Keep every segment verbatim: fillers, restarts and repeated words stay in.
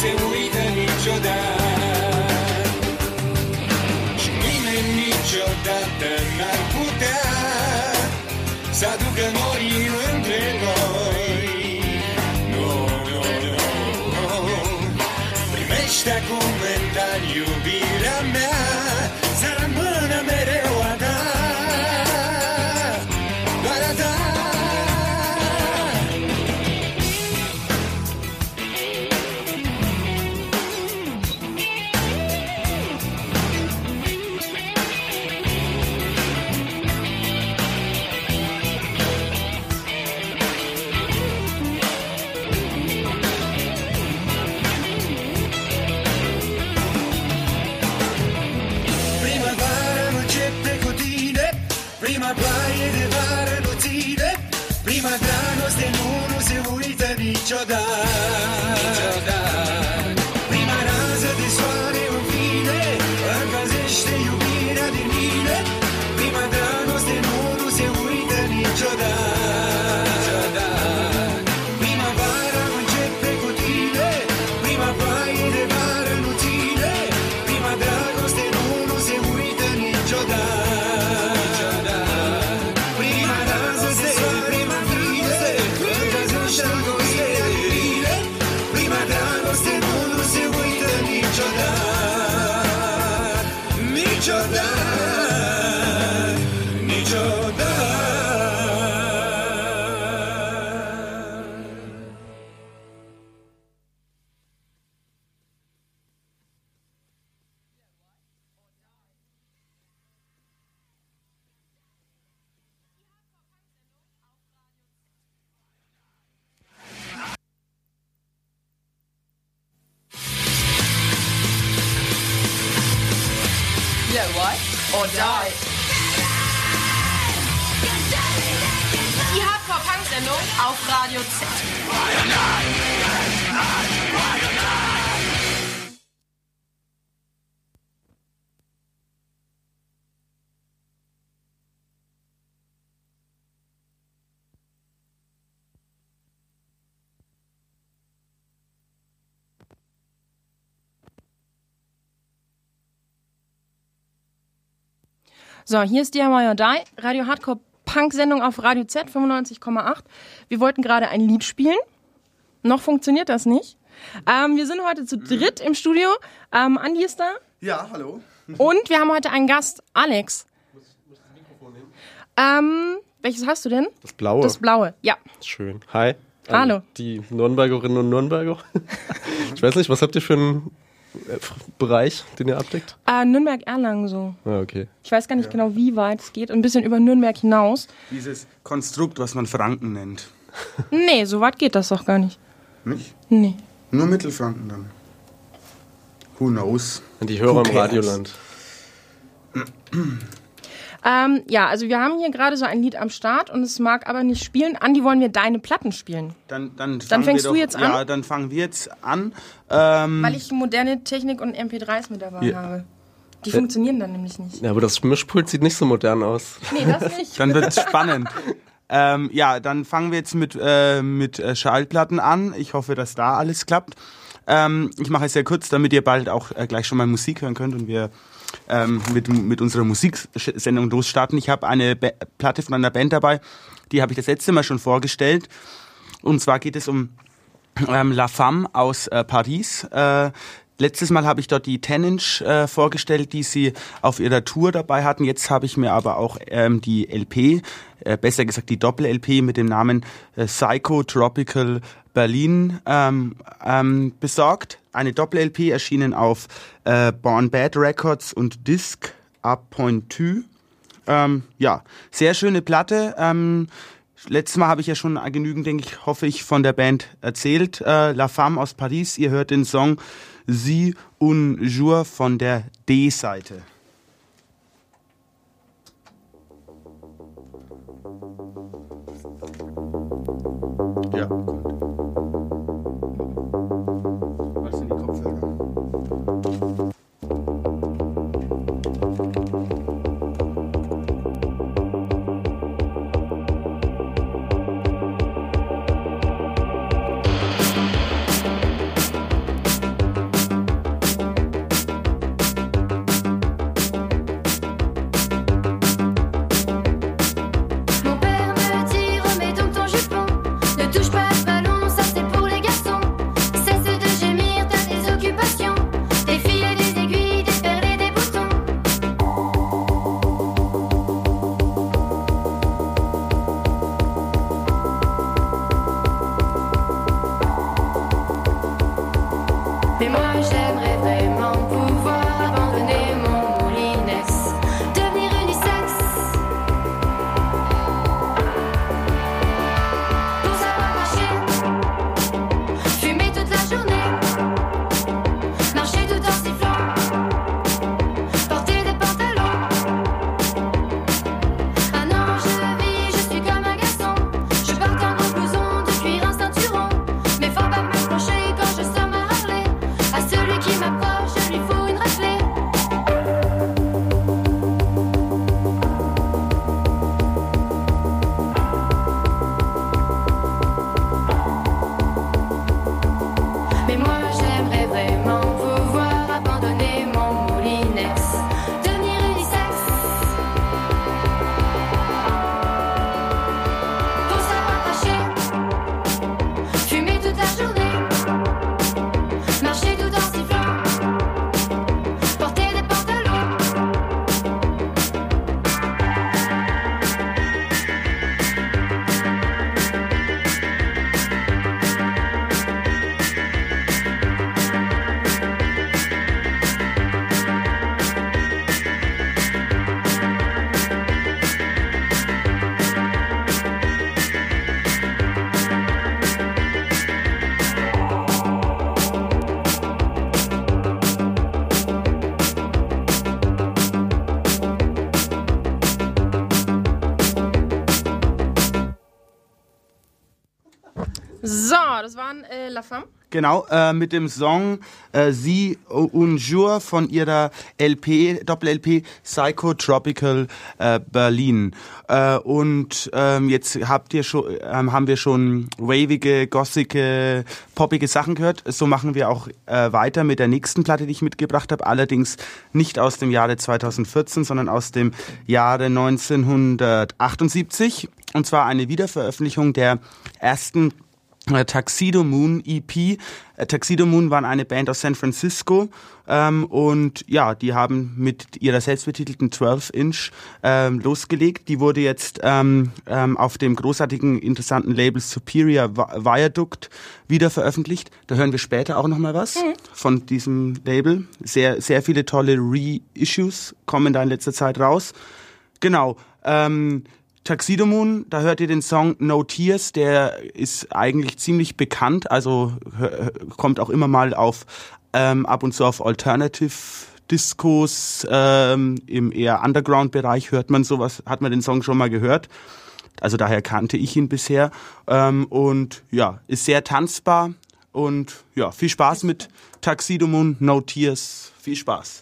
se uite niciodată. Și nimeni niciodată n-ar putea să aducă norii între noi. Nu, nu, nu, nu. Primește acum mental iubirea mea, să rămână mereu a ta. Doar a ta. Prima ploaie de vară nu ține, prima dragoste nu, nu se uită niciodată. Niciodată. Prima rază de soare în fine încălzește iubirea din mine, prima dragoste nu, nu se uită niciodată. Niciodată. Prima vară începe cu tine, prima ploaie de vară nu ține, prima dragoste nu, nu se uită niciodată. Or die. Die Hardcore-Punk-Sendung auf Radio Z. So, hier ist D I Y or Die, Radio Hardcore Punk-Sendung auf Radio Z fünfundneunzig Komma acht. Wir wollten gerade ein Lied spielen. Noch funktioniert das nicht. Ähm, wir sind heute zu dritt im Studio. Ähm, Andi ist da. Ja, hallo. Und wir haben heute einen Gast, Alex. Muss, muss das Mikrofon nehmen? Ähm, welches hast du denn? Das blaue. Das blaue, ja. Schön. Hi. Hallo. Die Nürnbergerinnen und Nürnberger. Ich weiß nicht, was habt ihr für einen Bereich, den ihr abdeckt? Äh, Nürnberg-Erlangen so. Ah, okay. Ich weiß gar nicht ja. genau, wie weit es geht. Ein bisschen über Nürnberg hinaus. Dieses Konstrukt, was man Franken nennt. Nee, so weit geht das doch gar nicht. Nicht? Nee. Nur Mittelfranken dann. Who knows? Und die Hörer im Radioland. Ähm, ja, also wir haben hier gerade so ein Lied am Start und es mag aber nicht spielen. Andi, wollen wir deine Platten spielen? Dann, dann, dann fängst wir du doch, jetzt an? Ja, dann fangen wir jetzt an. Ähm, Weil ich moderne Technik und M P dreis mit dabei ja. habe. Die ja. funktionieren dann nämlich nicht. Ja, aber das Mischpult sieht nicht so modern aus. Nee, das nicht. Dann wird es spannend. ähm, ja, dann fangen wir jetzt mit, äh, mit äh, Schallplatten an. Ich hoffe, dass da alles klappt. Ähm, ich mache es sehr kurz, damit ihr bald auch äh, gleich schon mal Musik hören könnt und wir ähm, mit, mit unserer Musiksendung losstarten. Ich habe eine Be- Platte von einer Band dabei, die habe ich das letzte Mal schon vorgestellt. Und zwar geht es um ähm, La Femme aus äh, Paris. Äh, Letztes Mal habe ich dort die zehn Inch äh, vorgestellt, die sie auf ihrer Tour dabei hatten. Jetzt habe ich mir aber auch ähm, die L P, äh, besser gesagt die Doppel-L P mit dem Namen äh, Psycho Tropical Berlin ähm, ähm, besorgt. Eine Doppel-L P erschienen auf äh, Born Bad Records und Disc Up Point zwei. Ähm, ja, sehr schöne Platte. Ähm, Letztes Mal habe ich ja schon genügend, denke ich, hoffe ich, von der Band erzählt. Äh, La Femme aus Paris, ihr hört den Song Sie un jour von der D-Seite. Ja, gut. Was sind die Kopfhörer? Mais moi j'aimerais vraiment pouvoir abandonner mon moulinex, devenir unisexe, pour savoir marcher, fumer toute la journée, marcher tout en sifflant, porter des pantalons. Ah non, je vis, je suis comme un garçon, je porte un gros blouson de cuir, un ceinturon, mais faut pas m'approcher quand je somme à Harley. À celui qui m'approche, je lui fous une raclée. Mais moi j'aimerais vraiment pouvoir abandonner mon moulinex, devenir unisexe, pour savoir marcher, fumer toute la journée, marcher tout en sifflant, porter des pantalons. So, das waren äh, La Femme. Genau, äh, mit dem Song äh, Sie un jour von ihrer L P, Doppel-L P Psychotropical äh, Berlin. Äh, und ähm, jetzt habt ihr schon, ähm, haben wir schon wavige, gossige, poppige Sachen gehört. So machen wir auch äh, weiter mit der nächsten Platte, die ich mitgebracht habe. Allerdings nicht aus dem Jahre zweitausendvierzehn, sondern aus dem Jahre neunzehnhundertachtundsiebzig. Und zwar eine Wiederveröffentlichung der ersten Tuxedo Moon E P. Tuxedo Moon waren eine Band aus San Francisco ähm, und ja, die haben mit ihrer selbstbetitelten zwölf Inch ähm, losgelegt. Die wurde jetzt ähm, ähm, auf dem großartigen, interessanten Label Superior Viaduct wieder veröffentlicht. Da hören wir später auch nochmal was mhm. von diesem Label. Sehr, sehr viele tolle Reissues kommen da in letzter Zeit raus. Genau. Ähm, Tuxedo Moon, da hört ihr den Song No Tears, der ist eigentlich ziemlich bekannt, also hör, kommt auch immer mal auf ähm, ab und zu auf Alternative Discos, ähm, im eher Underground-Bereich hört man sowas, hat man den Song schon mal gehört, also daher kannte ich ihn bisher ähm, und ja, ist sehr tanzbar und ja, viel Spaß mit Tuxedo Moon, No Tears, viel Spaß.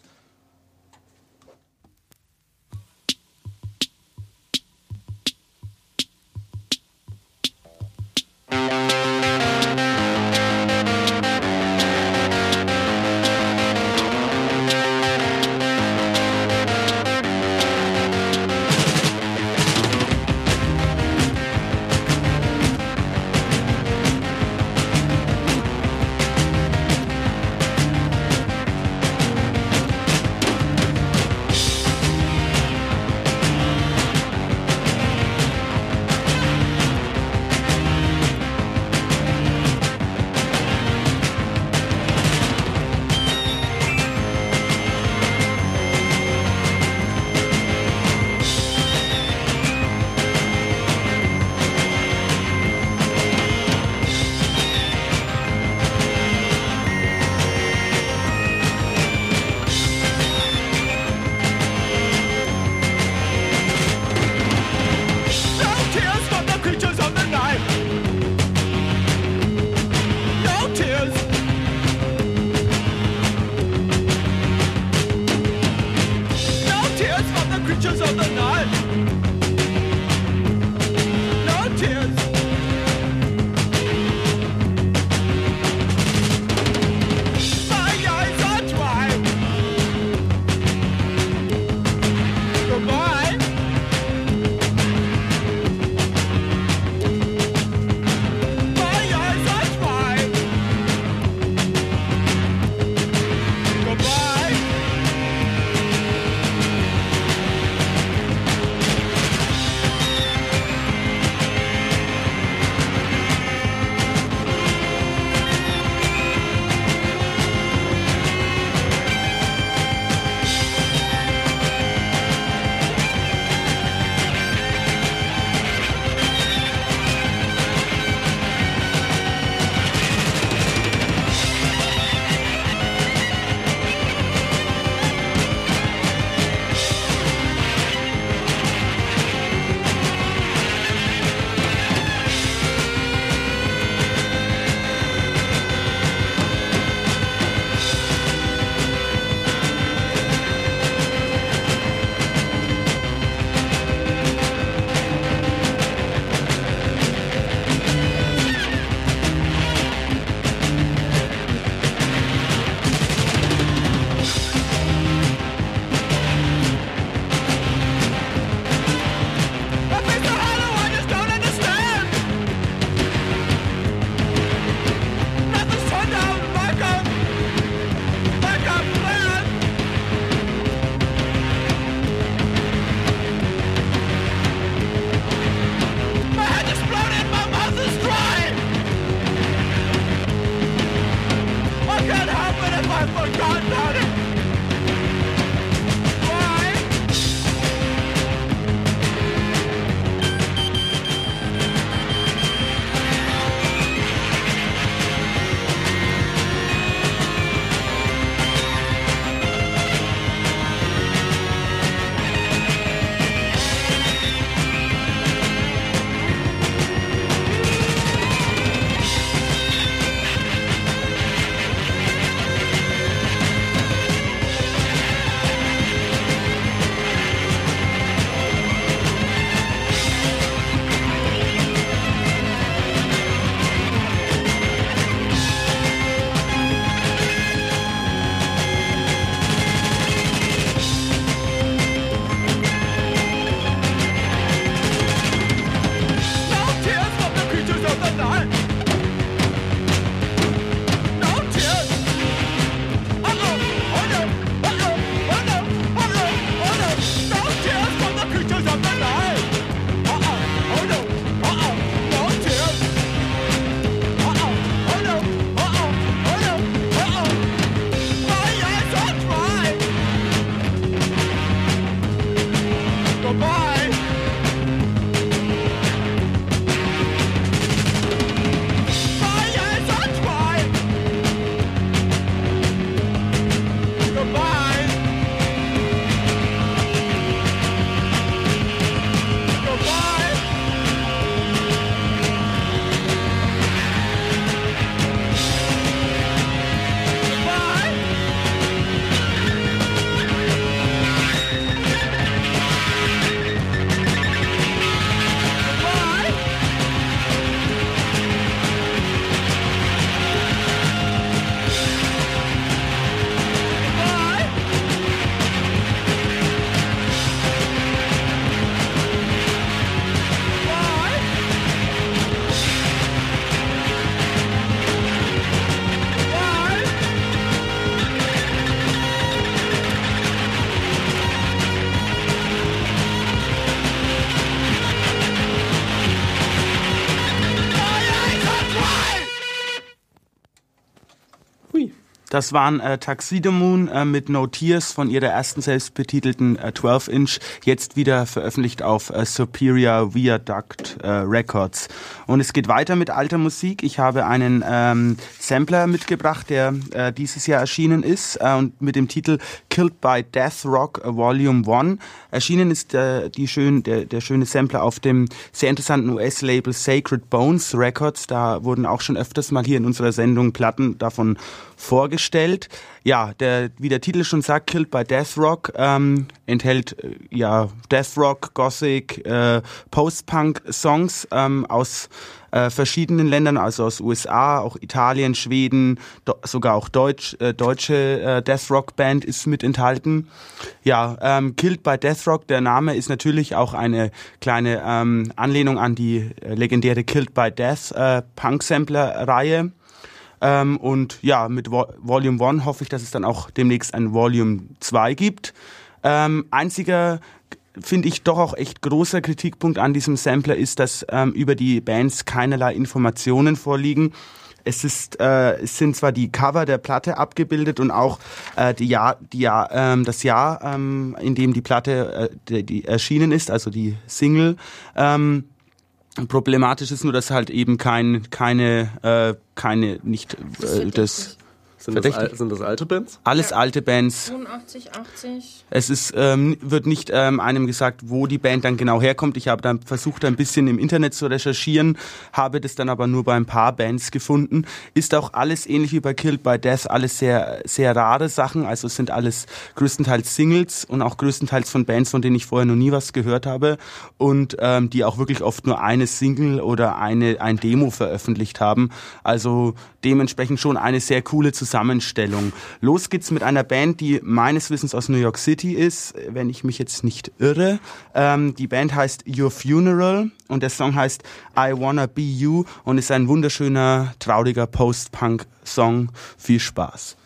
Das waren äh, Tuxedo Moon äh, mit No Tears von ihrer ersten selbstbetitelten äh, zwölf Inch, jetzt wieder veröffentlicht auf äh, Superior Viaduct äh, Records. Und es geht weiter mit alter Musik. Ich habe einen ähm, Sampler mitgebracht, der äh, dieses Jahr erschienen ist äh, und mit dem Titel Killed by Death Rock äh, Volume one. Erschienen ist äh, die schön, der, der schöne Sampler auf dem sehr interessanten U S-Label Sacred Bones Records. Da wurden auch schon öfters mal hier in unserer Sendung Platten davon vorgestellt. Ja, der, wie der Titel schon sagt, Killed by Death Rock, ähm, enthält äh, ja Death Rock, Gothic, äh, Post-Punk-Songs ähm, aus äh, verschiedenen Ländern, also aus U S A, auch Italien, Schweden, do, sogar auch Deutsch, äh, deutsche äh, Death Rock Band ist mit enthalten. Ja, ähm, Killed by Death Rock, der Name ist natürlich auch eine kleine ähm, Anlehnung an die äh, legendäre Killed by Death äh, Punk-Sampler-Reihe. Ähm, und ja, mit Vo- Volume one hoffe ich, dass es dann auch demnächst ein Volume zwei gibt. Ähm, einziger, finde ich, doch auch echt großer Kritikpunkt an diesem Sampler ist, dass ähm, über die Bands keinerlei Informationen vorliegen. Es ist, äh, es sind zwar die Cover der Platte abgebildet und auch äh, die Jahr, die Jahr, ähm, das Jahr, ähm, in dem die Platte äh, die, die erschienen ist, also die Single. Ähm, Problematisch ist nur, dass halt eben kein, keine, äh, keine, nicht äh, das. Sind das, al- sind das alte Bands? Alles alte Bands. fünfundachtzig, achtzig. Es ist, ähm, wird nicht ähm, einem gesagt, wo die Band dann genau herkommt. Ich habe dann versucht, ein bisschen im Internet zu recherchieren, habe das dann aber nur bei ein paar Bands gefunden. Ist auch alles ähnlich wie bei Killed by Death, alles sehr, sehr rare Sachen. Also es sind alles größtenteils Singles und auch größtenteils von Bands, von denen ich vorher noch nie was gehört habe und ähm, die auch wirklich oft nur eine Single oder eine ein Demo veröffentlicht haben. Also dementsprechend schon eine sehr coole Zusammenstellung. Los geht's mit einer Band, die meines Wissens aus New York City ist, wenn ich mich jetzt nicht irre. Ähm, die Band heißt Your Funeral und der Song heißt I Wanna Be You und ist ein wunderschöner, trauriger Post-Punk-Song. Viel Spaß.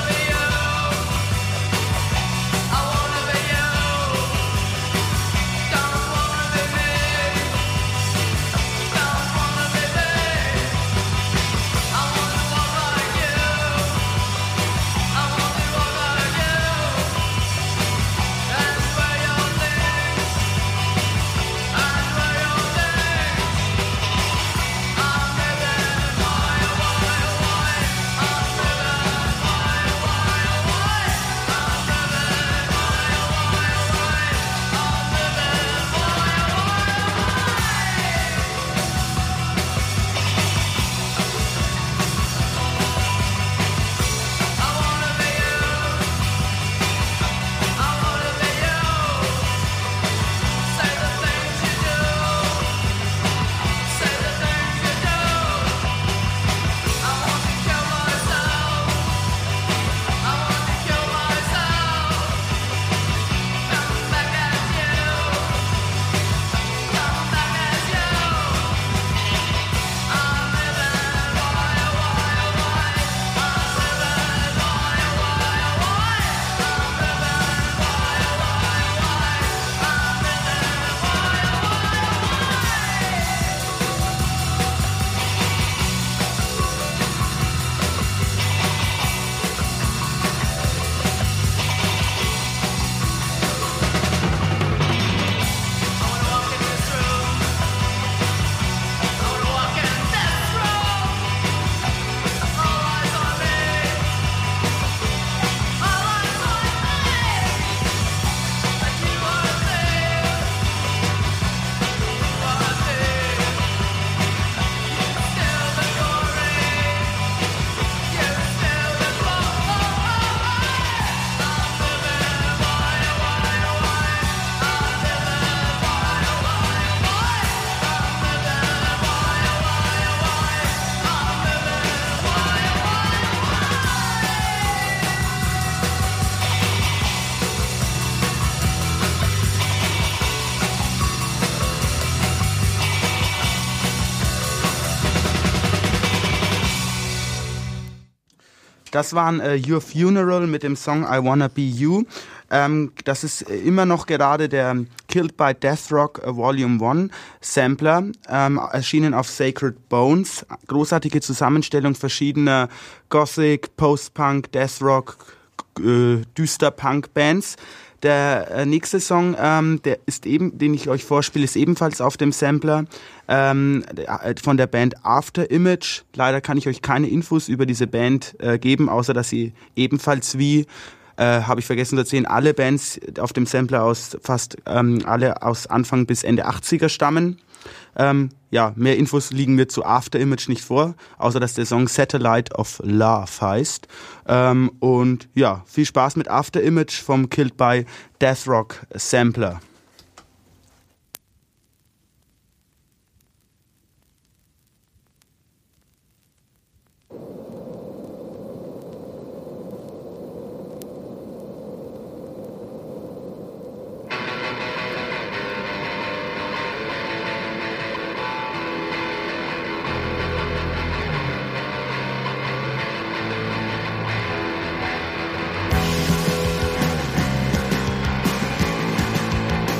I wanna be you. Das waren äh, Your Funeral mit dem Song I Wanna Be You. Ähm, das ist immer noch gerade der Killed by Death Rock äh, Volume One Sampler, ähm, erschienen auf Sacred Bones. Großartige Zusammenstellung verschiedener Gothic, Post-Punk, Death Rock, äh, düster Punk-Bands. Der äh, nächste Song, ähm, der ist eben, den ich euch vorspiele, ist ebenfalls auf dem Sampler ähm, von der Band After Image. Leider kann ich euch keine Infos über diese Band äh, geben, außer dass sie ebenfalls wie Äh, habe ich vergessen zu erzählen, alle Bands auf dem Sampler aus fast ähm, alle aus Anfang bis Ende achtziger stammen. Ähm, ja, mehr Infos liegen mir zu After Image nicht vor, außer dass der Song Satellite of Love heißt. Ähm, und ja, viel Spaß mit After Image vom Killed by Death Rock Sampler. I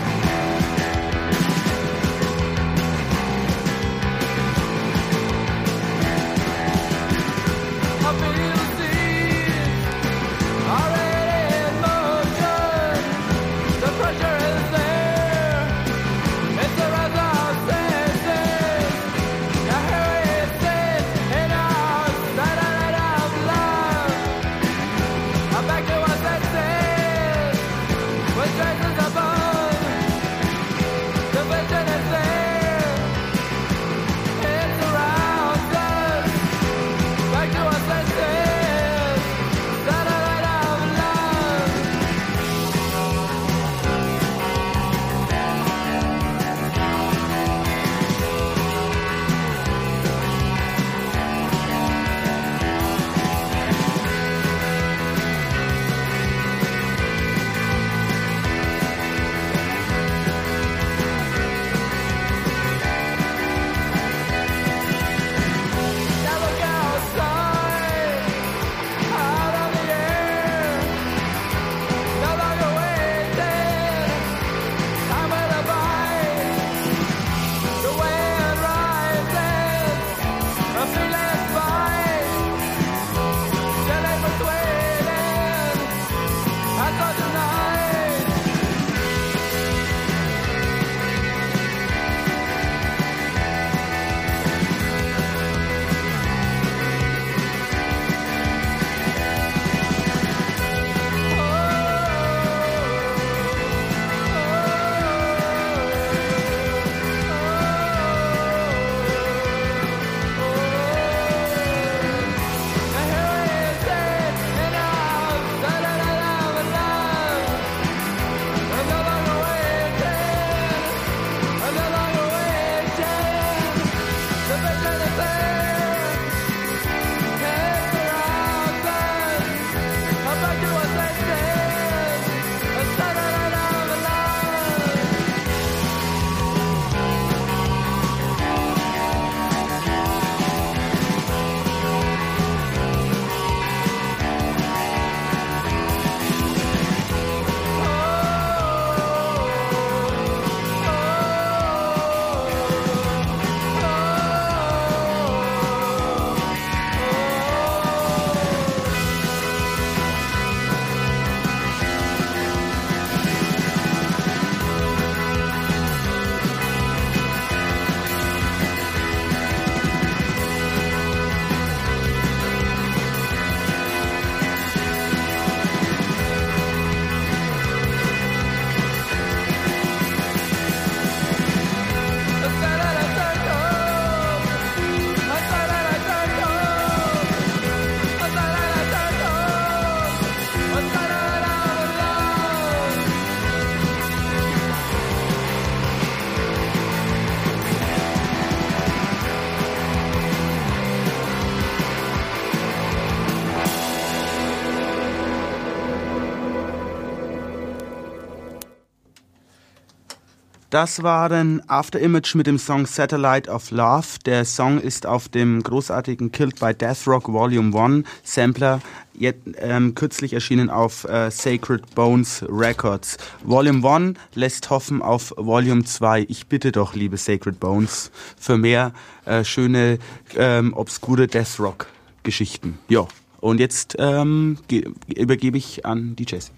Das waren After Image mit dem Song Satellite of Love. Der Song ist auf dem großartigen Killed by Death Rock Volume eins Sampler jetzt, ähm, kürzlich erschienen auf äh, Sacred Bones Records. Volume eins lässt hoffen auf Volume zwei. Ich bitte doch, liebe Sacred Bones, für mehr äh, schöne, ähm, obskure Death Rock Geschichten. Ja, und jetzt ähm, ge- übergebe ich an die Jessie.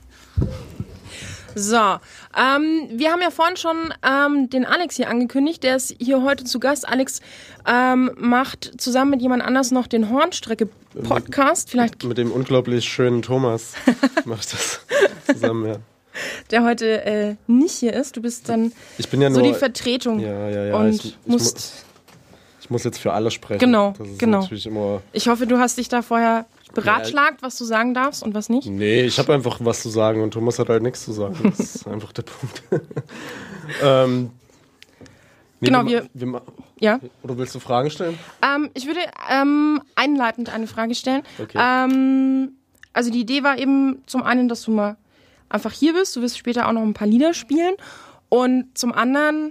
So, ähm, wir haben ja vorhin schon ähm, den Alex hier angekündigt, der ist hier heute zu Gast. Alex ähm, macht zusammen mit jemand anders noch den Hornstrecke-Podcast, vielleicht Mit dem unglaublich schönen Thomas macht das zusammen, ja. der heute äh, nicht hier ist. Du bist dann Ich bin ja so nur, die Vertretung ja, ja, ja. und ich, ich, musst... mu- ich muss jetzt für alle sprechen. Genau, das ist genau. natürlich immer... Ich hoffe, du hast dich da vorher beratschlagt, was du sagen darfst und was nicht. Nee, ich habe einfach was zu sagen und Thomas hat halt nichts zu sagen. Das ist einfach der Punkt. ähm, nee, Genau, wir, wir- wir, ma- Ja. Oder willst du Fragen stellen? Ähm, ich würde ähm, einleitend eine Frage stellen. Okay. Ähm, also die Idee war eben zum einen, dass du mal einfach hier bist. Du wirst später auch noch ein paar Lieder spielen. Und zum anderen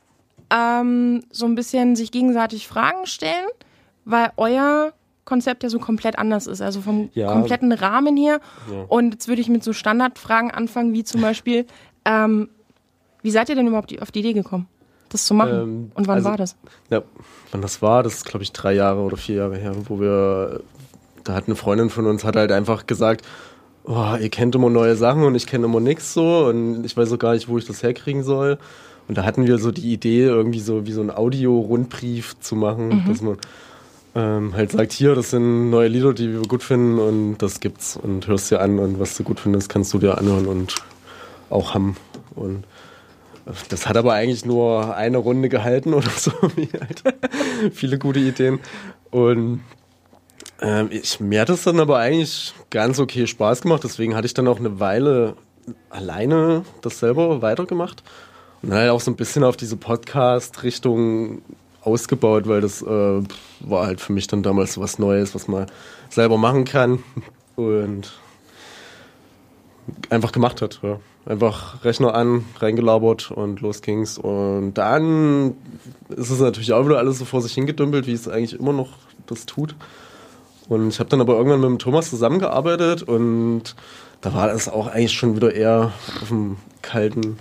ähm, so ein bisschen sich gegenseitig Fragen stellen, weil euer Konzept ja so komplett anders ist. Also vom Ja. kompletten Rahmen her. Ja. Und jetzt würde ich mit so Standardfragen anfangen, wie zum Beispiel, ähm, wie seid ihr denn überhaupt die, auf die Idee gekommen, das zu machen? Ähm, Und wann also- war das? Ja, wann das war, das ist glaube ich drei Jahre oder vier Jahre her, wo wir, da hat eine Freundin von uns, hat halt einfach gesagt, oh, ihr kennt immer neue Sachen und ich kenne immer nichts so und ich weiß auch gar nicht, wo ich das herkriegen soll. Und da hatten wir so die Idee, irgendwie so wie so einen Audio-Rundbrief zu machen, dass man ähm, halt sagt, hier, das sind neue Lieder, die wir gut finden und das gibt's und hörst dir an und was du gut findest, kannst du dir anhören und auch haben. Und das hat aber eigentlich nur eine Runde gehalten oder so, wie halt viele gute Ideen. Und ähm, ich, mir hat das dann aber eigentlich ganz okay Spaß gemacht, deswegen hatte ich dann auch eine Weile alleine das selber weitergemacht und dann halt auch so ein bisschen auf diese Podcast-Richtung ausgebaut, weil das äh, war halt für mich dann damals so was Neues, was man selber machen kann und einfach gemacht hat. Ja. Einfach Rechner an, reingelabert und los ging's. Und dann ist es natürlich auch wieder alles so vor sich hingedümpelt, wie es eigentlich immer noch das tut. Und ich habe dann aber irgendwann mit dem Thomas zusammengearbeitet und da war das auch eigentlich schon wieder eher auf dem kalten,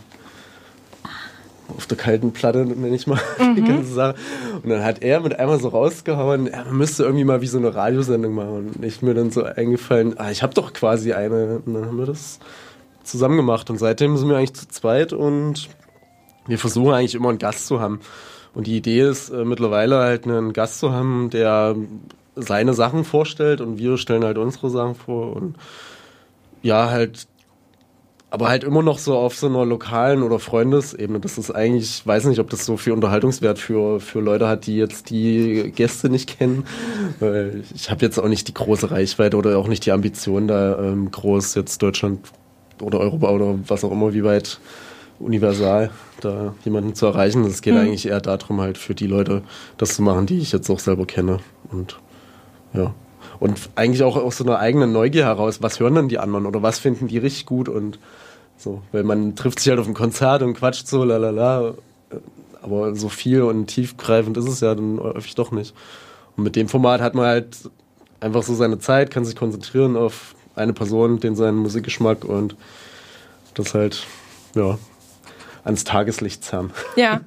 auf der kalten Platte, nenne ich mal die ganze Sache. Und dann hat er mit einmal so rausgehauen, er müsste irgendwie mal wie so eine Radiosendung machen. Und ich mir dann so eingefallen, ah, ich habe doch quasi eine. Und dann haben wir das zusammen gemacht. Und seitdem sind wir eigentlich zu zweit und wir versuchen eigentlich immer einen Gast zu haben. Und die Idee ist äh, mittlerweile halt einen Gast zu haben, der seine Sachen vorstellt und wir stellen halt unsere Sachen vor. Und ja, halt aber halt immer noch so auf so einer lokalen oder Freundesebene. Das ist eigentlich, ich weiß nicht, ob das so viel Unterhaltungswert für, für Leute hat, die jetzt die Gäste nicht kennen. Weil ich habe jetzt auch nicht die große Reichweite oder auch nicht die Ambition, da ähm, groß jetzt Deutschland oder Europa oder was auch immer, wie weit universal da jemanden zu erreichen. Es geht Mhm. eigentlich eher darum, halt für die Leute das zu machen, die ich jetzt auch selber kenne. Und ja. Und eigentlich auch aus so einer eigenen Neugier heraus, was hören denn die anderen oder was finden die richtig gut und so, weil man trifft sich halt auf ein Konzert und quatscht so, lalala, aber so viel und tiefgreifend ist es ja dann häufig doch nicht. Und mit dem Format hat man halt einfach so seine Zeit, kann sich konzentrieren auf eine Person, den seinen Musikgeschmack und das halt, ja, ans Tageslicht zerren. Ja.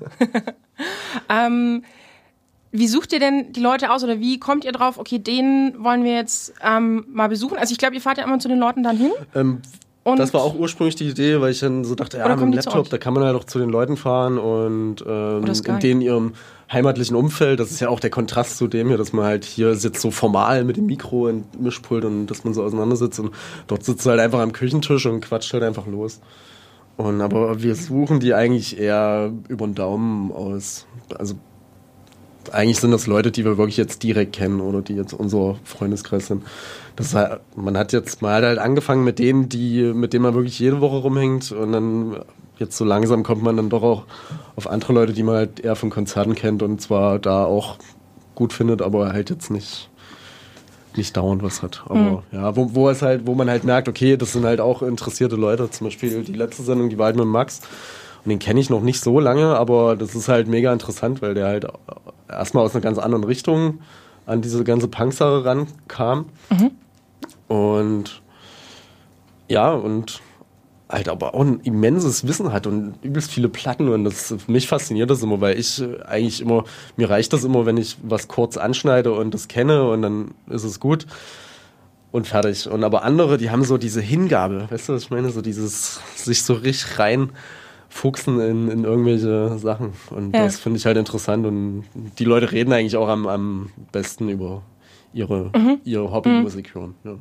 ähm, wie sucht ihr denn die Leute aus oder wie kommt ihr drauf, okay, den wollen wir jetzt ähm, mal besuchen? Also ich glaube, ihr fahrt ja immer zu den Leuten dann hin. Ähm, Und das war auch ursprünglich die Idee, weil ich dann so dachte, ja, Oder mit kommen dem die zu Laptop, euch? da kann man halt auch zu den Leuten fahren und ähm, Oder Skype. in denen ihrem heimatlichen Umfeld, das ist ja auch der Kontrast zu dem hier, dass man halt hier sitzt so formal mit dem Mikro und Mischpult und dass man so auseinandersitzt und dort sitzt du halt einfach am Küchentisch und quatscht halt einfach los. Und aber wir suchen die eigentlich eher über den Daumen aus. Also eigentlich sind das Leute, die wir wirklich jetzt direkt kennen oder die jetzt unser Freundeskreis sind. Das heißt, man hat jetzt mal halt angefangen mit denen, die, mit denen man wirklich jede Woche rumhängt und dann jetzt so langsam kommt man dann doch auch auf andere Leute, die man halt eher von Konzerten kennt und zwar da auch gut findet, aber halt jetzt nicht nicht dauernd was hat. Aber Mhm. ja, wo, wo es halt, wo man halt merkt, okay, das sind halt auch interessierte Leute. Zum Beispiel die letzte Sendung, die war halt mit Max Und den kenne ich noch nicht so lange, aber das ist halt mega interessant, weil der halt erstmal aus einer ganz anderen Richtung an diese ganze Punk-Sache rankam. Mhm. Und ja, und halt aber auch ein immenses Wissen hat und übelst viele Platten, und das mich fasziniert das immer, weil ich eigentlich immer, mir reicht das immer, wenn ich was kurz anschneide und das kenne und dann ist es gut und fertig. Und aber andere, die haben so diese Hingabe, weißt du, was ich meine? So dieses, sich so richtig reinfuchsen in, in irgendwelche Sachen. Und ja. das finde ich halt interessant. Und die Leute reden eigentlich auch am, am besten über ihre, mhm. ihre Hobbymusik hören. Ja.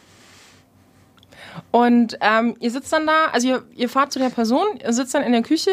Und ähm, ihr sitzt dann da, also ihr, ihr fahrt zu der Person, ihr sitzt dann in der Küche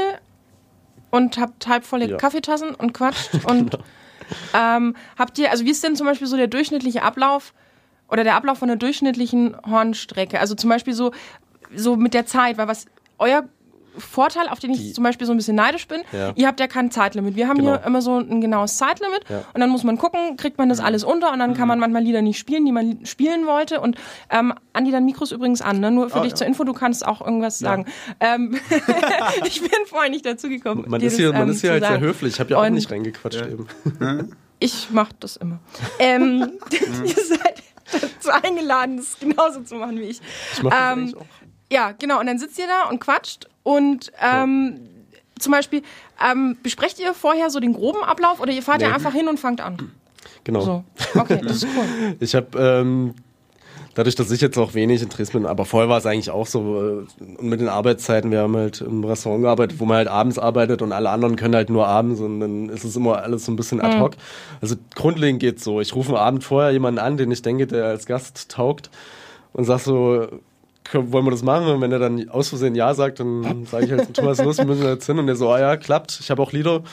und habt halb volle ja. Kaffeetassen und quatscht. Und genau. ähm, habt ihr, also wie ist denn zum Beispiel so der durchschnittliche Ablauf oder der Ablauf von einer durchschnittlichen Hornstrecke? Also zum Beispiel so, so mit der Zeit, weil was euer Vorteil, auf den ich die, zum Beispiel so ein bisschen neidisch bin, ja. ihr habt ja kein Zeitlimit. Wir haben genau. hier immer so ein genaues Zeitlimit ja. und dann muss man gucken, kriegt man das alles unter und dann mhm. kann man manchmal Lieder nicht spielen, die man spielen wollte. Und ähm, Andi, dein Mikro ist übrigens an, ne? Nur für oh, dich ja. zur Info, du kannst auch irgendwas ja. sagen. Ähm, ich bin vorher nicht dazu gekommen. Man ist hier, das, man ähm, ist hier halt sagen. sehr höflich. Ich habe ja auch und nicht reingequatscht ja. eben. Ich mach das immer. ähm, ihr seid dazu eingeladen, das genauso zu machen wie ich. Ich mach das ähm, eigentlich auch. Ja, genau. Und dann sitzt ihr da und quatscht und ähm, ja. zum Beispiel ähm, besprecht ihr vorher so den groben Ablauf oder ihr fahrt nee. ja einfach hin und fangt an? Genau. So. Okay, das ist cool. Ich habe ähm, dadurch, dass ich jetzt auch wenig in Dresden bin, aber vorher war es eigentlich auch so, äh, mit den Arbeitszeiten, wir haben halt im Restaurant gearbeitet, wo man halt abends arbeitet und alle anderen können halt nur abends und dann ist es immer alles so ein bisschen ad hoc. Mhm. Also grundlegend geht's so, ich rufe am Abend vorher jemanden an, den ich denke, der als Gast taugt und sag so, wollen wir das machen? Und wenn er dann aus Versehen Ja sagt, dann sage ich halt, Thomas, los, wir müssen jetzt hin. Und der so, ah ja, klappt, ich habe auch Lieder.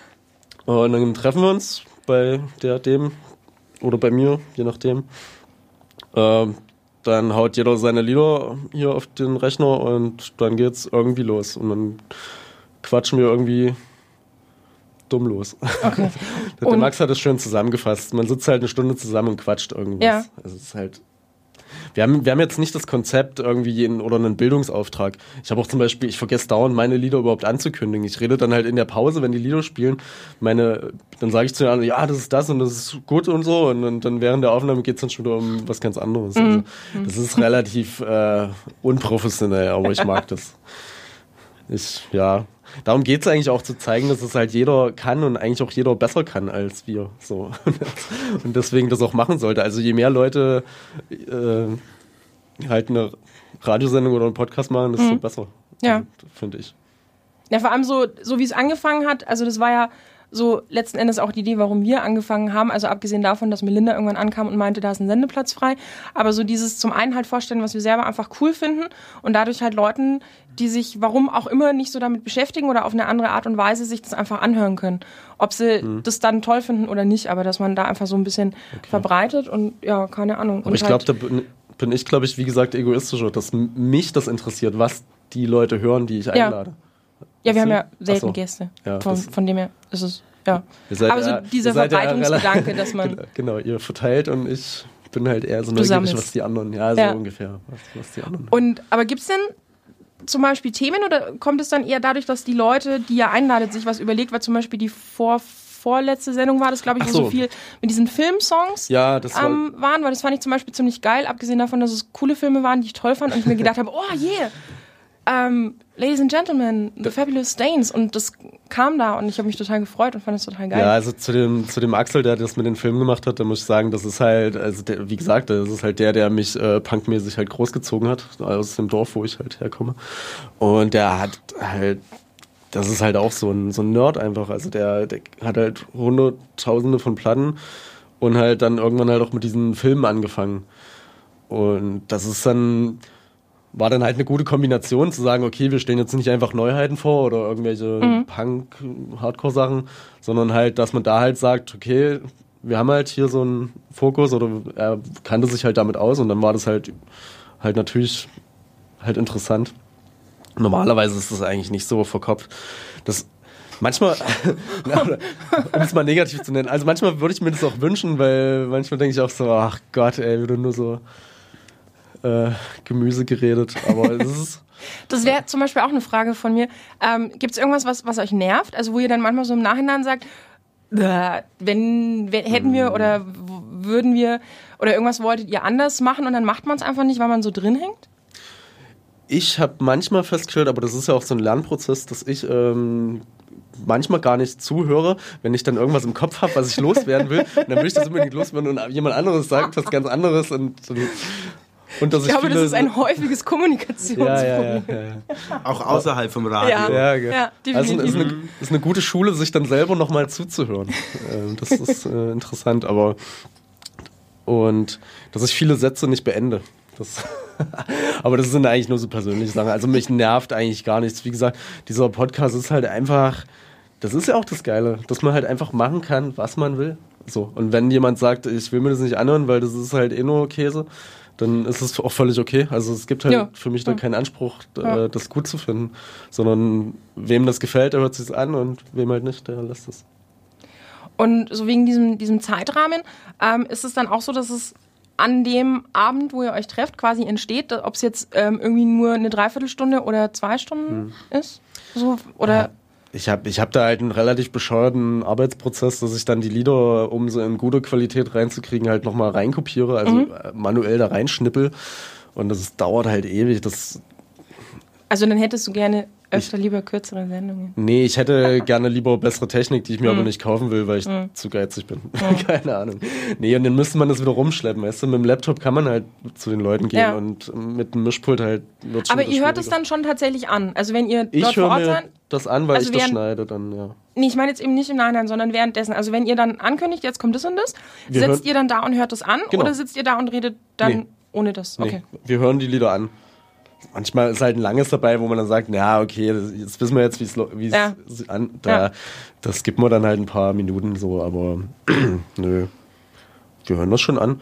Und dann treffen wir uns bei der, dem oder bei mir, je nachdem. Ähm, dann haut jeder seine Lieder hier auf den Rechner und dann geht's irgendwie los. Und dann quatschen wir irgendwie dumm los. Okay. Der und Max hat es schön zusammengefasst. Man sitzt halt eine Stunde zusammen und quatscht irgendwas. Ja. Also es ist halt... Wir haben, wir haben jetzt nicht das Konzept irgendwie jeden, oder einen Bildungsauftrag. Ich habe auch zum Beispiel, ich vergesse dauernd, meine Lieder überhaupt anzukündigen. Ich rede dann halt in der Pause, wenn die Lieder spielen, meine, dann sage ich zu den anderen, ja, das ist das und das ist gut und so. Und, und dann während der Aufnahme geht es dann schon wieder um was ganz anderes. Mhm. Also, das ist relativ äh, unprofessionell, aber ich mag das. Ich, ja... Darum geht es eigentlich auch, zu zeigen, dass es halt jeder kann und eigentlich auch jeder besser kann als wir. So. Und deswegen das auch machen sollte. Also je mehr Leute äh, halt eine Radiosendung oder einen Podcast machen, desto mhm. besser. Ja. Also, finde ich. Ja, vor allem so, so wie es angefangen hat, also das war ja so letzten Endes auch die Idee, warum wir angefangen haben, also abgesehen davon, dass Melinda irgendwann ankam und meinte, da ist ein Sendeplatz frei, aber so dieses zum einen halt vorstellen, was wir selber einfach cool finden und dadurch halt Leuten, die sich, warum auch immer, nicht so damit beschäftigen oder auf eine andere Art und Weise sich das einfach anhören können. Ob sie hm. das dann toll finden oder nicht, aber dass man da einfach so ein bisschen okay. verbreitet und ja, keine Ahnung. Aber und ich halt glaube, da bin, bin ich, glaube ich, wie gesagt, egoistischer, dass mich das interessiert, was die Leute hören, die ich einlade. Ja, ja wir haben ja selten so. Gäste. Ja, von, von dem her ist es... Ja, aber so ja, dieser Verbreitungsgedanke, ja dass man... Genau, genau, ihr verteilt und ich bin halt eher so neugierig, was die anderen... Ja, so ja. ungefähr, was, was die anderen... Und, aber gibt's denn zum Beispiel Themen oder kommt es dann eher dadurch, dass die Leute, die ihr einladet, sich was überlegt, weil zum Beispiel die vor, vorletzte Sendung war das, glaube ich, wo so. so viel mit diesen Filmsongs ja, das war ähm, waren, weil das fand ich zum Beispiel ziemlich geil, abgesehen davon, dass es coole Filme waren, die ich toll fand und ich mir gedacht habe, oh yeah, ähm, Ladies and Gentlemen, The Fabulous Stains und das kam da und ich habe mich total gefreut und fand es total geil. Ja, also zu dem, zu dem Axel, der das mit den Filmen gemacht hat, da muss ich sagen, das ist halt, also der, wie gesagt, das ist halt der, der mich äh, punkmäßig halt großgezogen hat, aus dem Dorf, wo ich halt herkomme. Und der hat halt, das ist halt auch so ein, so ein Nerd einfach, also der, der hat halt hunderttausende von Platten und halt dann irgendwann halt auch mit diesen Filmen angefangen. Und das ist dann... war dann halt eine gute Kombination, zu sagen, okay, wir stellen jetzt nicht einfach Neuheiten vor oder irgendwelche mhm. Punk-Hardcore-Sachen, sondern halt, dass man da halt sagt, okay, wir haben halt hier so einen Fokus oder er kannte sich halt damit aus und dann war das halt halt natürlich halt interessant. Normalerweise ist das eigentlich nicht so verkopft. Das manchmal, um es mal negativ zu nennen, also manchmal würde ich mir das auch wünschen, weil manchmal denke ich auch so, ach Gott, ey, wie du nur so äh, Gemüse geredet, aber es ist... Das wäre zum Beispiel auch eine Frage von mir. Ähm, Gibt es irgendwas, was, was euch nervt? Also wo ihr dann manchmal so im Nachhinein sagt, "Bäh, wenn, wenn hätten wir oder w- würden wir oder irgendwas wolltet ihr anders machen und dann macht man es einfach nicht, weil man so drin hängt? Ich habe manchmal festgestellt, aber das ist ja auch so ein Lernprozess, dass ich ähm, manchmal gar nicht zuhöre, wenn ich dann irgendwas im Kopf habe, was ich loswerden will. Und dann will ich das unbedingt loswerden und jemand anderes sagt was ganz anderes. Und, und, und dass Ich glaube, viele, das ist ein häufiges Kommunikationsproblem. ja, ja, ja, ja, ja. Auch außerhalb vom Radio. Ja. Ja, ge- Ja, also definitiv. ist eine, ist eine gute Schule, sich dann selber nochmal zuzuhören. Ähm, das ist äh, interessant, aber und dass ich viele Sätze nicht beende. Das aber das sind eigentlich nur so persönliche Sachen. Also mich nervt eigentlich gar nichts. Wie gesagt, dieser Podcast ist halt einfach, das ist ja auch das Geile, dass man halt einfach machen kann, was man will. So. Und wenn jemand sagt, ich will mir das nicht anhören, weil das ist halt eh nur Käse, dann ist es auch völlig okay. Also es gibt halt Ja. für mich da keinen Anspruch, äh, Ja. das gut zu finden. Sondern wem das gefällt, der hört sich an und wem halt nicht, der lässt es. Und so wegen diesem, diesem Zeitrahmen ähm, ist es dann auch so, dass es an dem Abend, wo ihr euch trefft, quasi entsteht, ob es jetzt ähm, irgendwie nur eine Dreiviertelstunde oder zwei Stunden ist? So, oder Ich habe ich hab da halt einen relativ bescheuerten Arbeitsprozess, dass ich dann die Lieder, um sie in gute Qualität reinzukriegen, halt nochmal reinkopiere, also äh, manuell da reinschnippel. Und das dauert halt ewig. Das, also dann hättest du gerne öfter lieber kürzere Sendungen. nee, ich hätte gerne lieber bessere Technik, die ich mir aber nicht kaufen will, weil ich zu geizig bin. Keine Ahnung. Nee, und dann müsste man das wieder rumschleppen. Weißt du, mit dem Laptop kann man halt zu den Leuten gehen Ja. und mit dem Mischpult halt wird schon Aber ihr hört es schwieriger. dann schon tatsächlich an. Also wenn ihr Ich dort vor höre Ort mir seid. das an, weil also ich das während- schneide dann, ja. Nee, ich meine jetzt eben nicht im Nachhinein, sondern währenddessen. Also wenn ihr dann ankündigt, jetzt kommt das und das, Wir sitzt hören- ihr dann da und hört das an? Genau. Oder sitzt ihr da und redet dann Nee. ohne das? Nee, Okay. wir hören die Lieder an. Manchmal ist halt ein langes dabei, wo man dann sagt, ja, okay, das, jetzt wissen wir jetzt, wie es lo- wie es Ja. an. Da, Ja. Das gibt man dann halt ein paar Minuten so, aber nö, wir hören das schon an.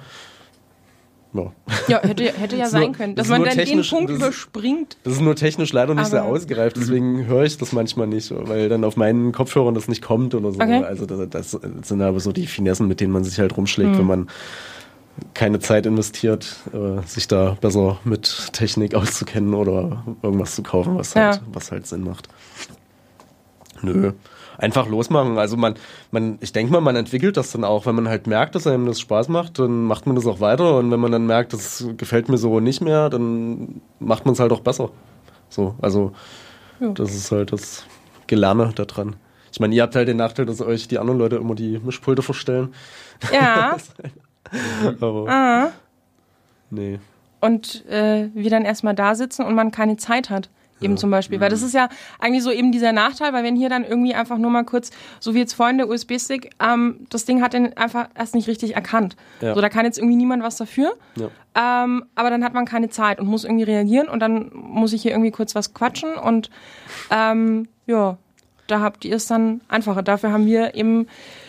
Ja. Ja, hätte, hätte ja ist sein nur- können, das dass ist man nur dann den technisch- Punkt das- überspringt. Das ist nur technisch leider nicht sehr Aber- ausgereift, deswegen höre ich das manchmal nicht, weil dann auf meinen Kopfhörern das nicht kommt oder so. Okay. Also das, das sind aber so die Finessen, mit denen man sich halt rumschlägt, Mhm. wenn man keine Zeit investiert, äh, sich da besser mit Technik auszukennen oder irgendwas zu kaufen, was halt, Ja. was halt Sinn macht. Nö. Einfach losmachen. Also man, man, ich denke mal, man entwickelt das dann auch. Wenn man halt merkt, dass einem das Spaß macht, dann macht man das auch weiter. Und wenn man dann merkt, das gefällt mir so nicht mehr, dann macht man es halt auch besser. So, also Ja. das ist halt das Gelerne daran. Ich meine, ihr habt halt den Nachteil, dass euch die anderen Leute immer die Mischpulte verstellen. Ja. Aber ah. nee. Und äh, wir dann erstmal da sitzen und man keine Zeit hat. Eben zum Beispiel. Weil das ist ja eigentlich so eben dieser Nachteil, weil wenn hier dann irgendwie einfach nur mal kurz, so wie jetzt vorhin der U S B-Stick, ähm, das Ding hat den einfach erst nicht richtig erkannt. Ja. So, da kann jetzt irgendwie niemand was dafür. Ja. Ähm, aber dann hat man keine Zeit und muss irgendwie reagieren und dann muss ich hier irgendwie kurz was quatschen und ähm, ja, da habt ihr es dann einfacher. Dafür haben wir eben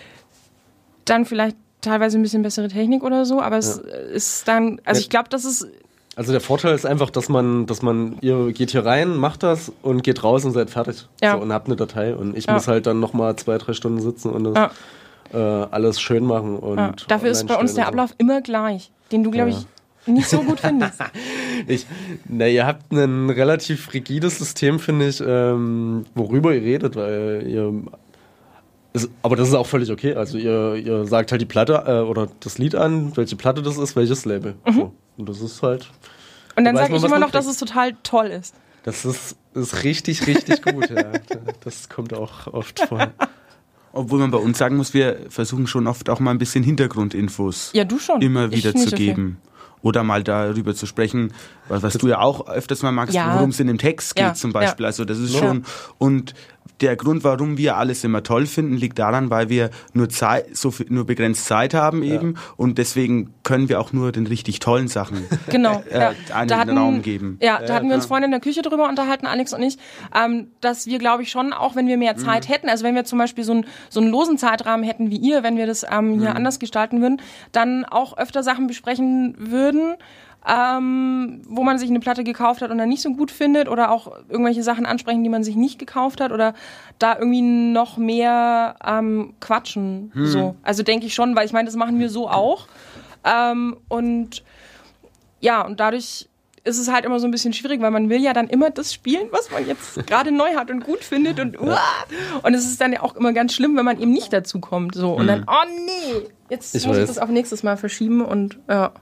dann vielleicht teilweise ein bisschen bessere Technik oder so, aber es ist dann, also Ja. ich glaube, das ist Also der Vorteil ist einfach, dass man, dass man, ihr geht hier rein, macht das und geht raus und seid fertig. Ja. So, und habt eine Datei. Und ich Ja. muss halt dann nochmal zwei, drei Stunden sitzen und das Ja. äh, alles schön machen. Und Ja, dafür ist bei online uns der stellen und Ablauf immer gleich, den du, glaube Ja. ich, nicht so gut findest. so. Ich, na, ihr habt ein relativ rigides System, finde ich, ähm, worüber ihr redet, weil ihr. Ist, aber das ist auch völlig okay. Also ihr, ihr sagt halt die Platte äh, oder das Lied an, welche Platte das ist, welches Label. So. Und das ist halt. Und dann Da weiß sage man, ich was immer man noch, dass kriegt. es total toll ist. Das ist, ist richtig, richtig gut. Ja. Das kommt auch oft vor. Obwohl man bei uns sagen muss, wir versuchen schon oft auch mal ein bisschen Hintergrundinfos Ja, du schon. immer Ich wieder nicht zu so viel. geben. Oder mal darüber zu sprechen, was, was du ja auch öfters mal magst, Ja. worum es in dem Text geht Ja, zum Beispiel. ja. Also das ist Ja. schon, und der Grund, warum wir alles immer toll finden, liegt daran, weil wir nur Zeit, so viel, nur begrenzt Zeit haben eben, und deswegen können wir auch nur den richtig tollen Sachen Genau. äh, ja. einen Da hatten, Raum geben. Ja, da hatten wir uns ja. vorhin in der Küche drüber unterhalten, Alex und ich, ähm, dass wir, glaube ich, schon, auch wenn wir mehr Zeit Mhm. hätten, also wenn wir zum Beispiel so, ein, so einen losen Zeitrahmen hätten wie ihr, wenn wir das ähm, hier Mhm. anders gestalten würden, dann auch öfter Sachen besprechen würden, ähm, wo man sich eine Platte gekauft hat und dann nicht so gut findet oder auch irgendwelche Sachen ansprechen, die man sich nicht gekauft hat oder da irgendwie noch mehr ähm, quatschen. So. Also denke ich schon, weil ich meine, das machen wir so auch. Ähm, und ja, und dadurch ist es halt immer so ein bisschen schwierig, weil man will ja dann immer das spielen, was man jetzt gerade neu hat und gut findet und uah. Und es ist dann ja auch immer ganz schlimm, wenn man eben nicht dazu kommt. So. Und dann, oh nee, jetzt Ich muss weiß. ich das auf nächstes Mal verschieben und ja.